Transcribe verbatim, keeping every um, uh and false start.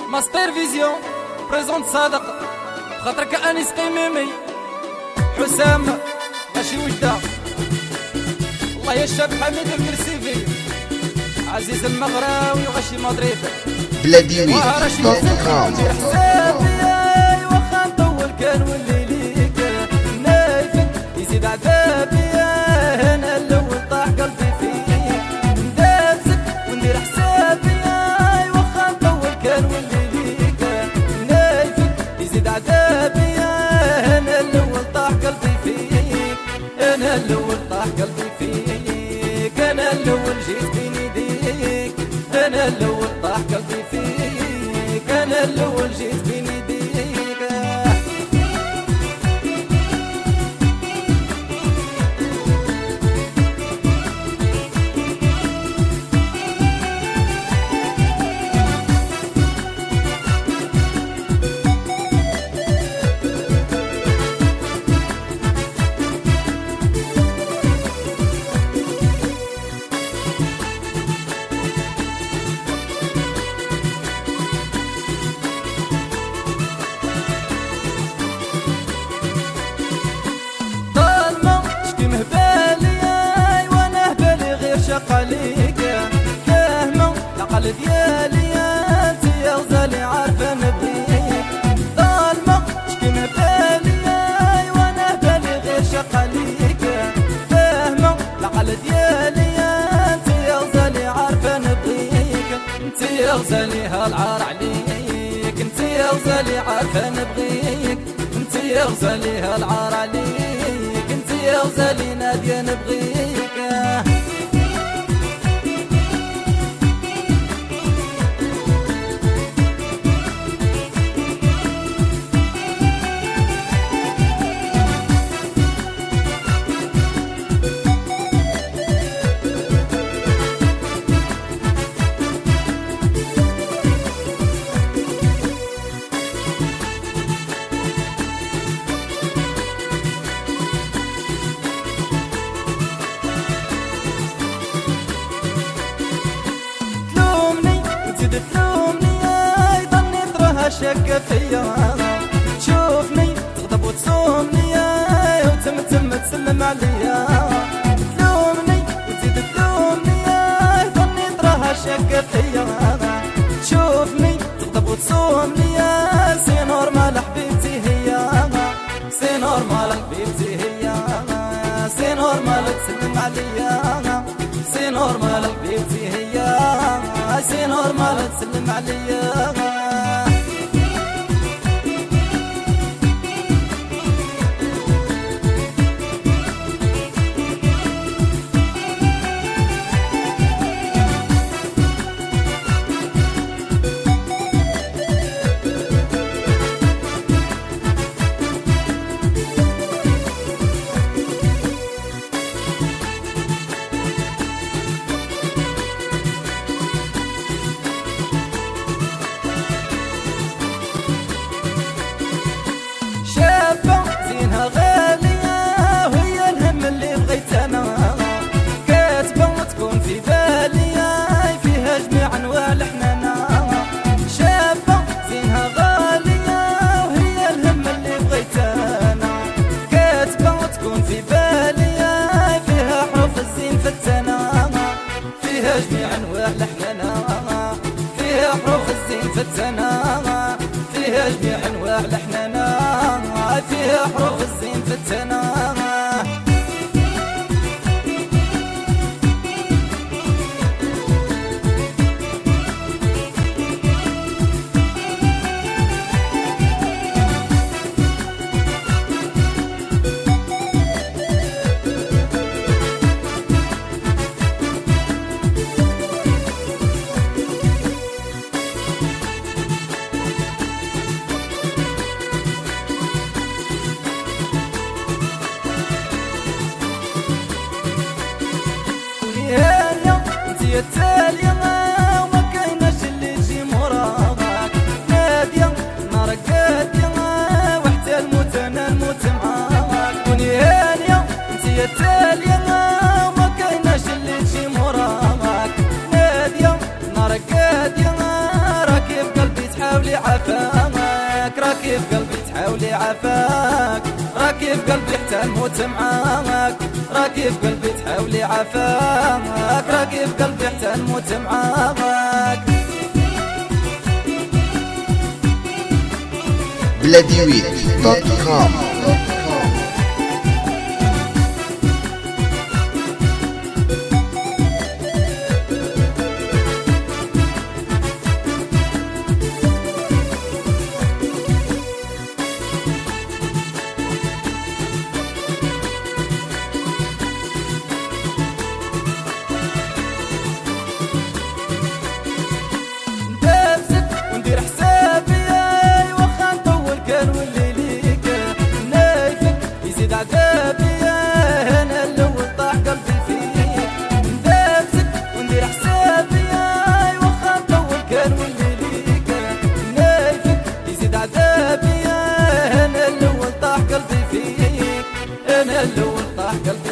ماستر فيزيون بريزونت صادق خاطرك انيس قيميمي حسام ماشي وجده. الله يا الشاب حميد المرسيفي عزيز المغراوي وغشي مدريد بلاديوي دوت كوم. حسابي واخا نطول كان ولي ليك نايفك يزيد عذابي انا الاول طاح قلبي فيك ندافك وندير حسابي واخا نطول كان ولي ليك نايفك يزيد عذابي انا الاول طاح قلبي فيك انا الاول طاح قلبي فيك انا الاول جيت بين يديك انا الاول طاح قلبي فيك انا الاول جيت بين يديك. قليك فاهمة العقل ديالي انت يا غزالي عارفة نبغيك ظالمة شكي مبالي وانا بالي غير شقاليك فاهمة العقل ديالي انت يا غزالي عارفة نبغيك انت يا غزالي هالعار عليك انت يا غزالي عارفة نبغيك انت يا غزالي هالعار عليك انت يا غزالي نادية نبغيك. شك فيا تشوفني تغضب وتصومني وتمتم تسلم عليا تلومني وتزيد تلومني ظني تراها شك فيا تشوفني تغضب وتصومني سي نورمال حبيبتي هي سي نورمال حبيبتي هي سي نورمال تسلم عليا سي نورمال حبيبتي هي سي نورمال تسلم عليا. جميع انواع لحننا فيها حروف الزين فتنا فيها جميع انواع لحننا فيها حروف الزين فتنا. يا التالية وما كايناش اللي يجي موراك نادية نارك قادية وحتى الموت انا نموت معاك كوني هانية انت يا التالية وما كايناش اللي يجي موراك نادية نارك قادية راكي في قلبي تحاولي عافاك، راكي في قلبي حتى نموت معاك، راكي في قلبي تحاولي عافاك، راكي في قلبي حتى نموت معاك. بلاديويت دوت كوم. أنا اللي طاح قلبي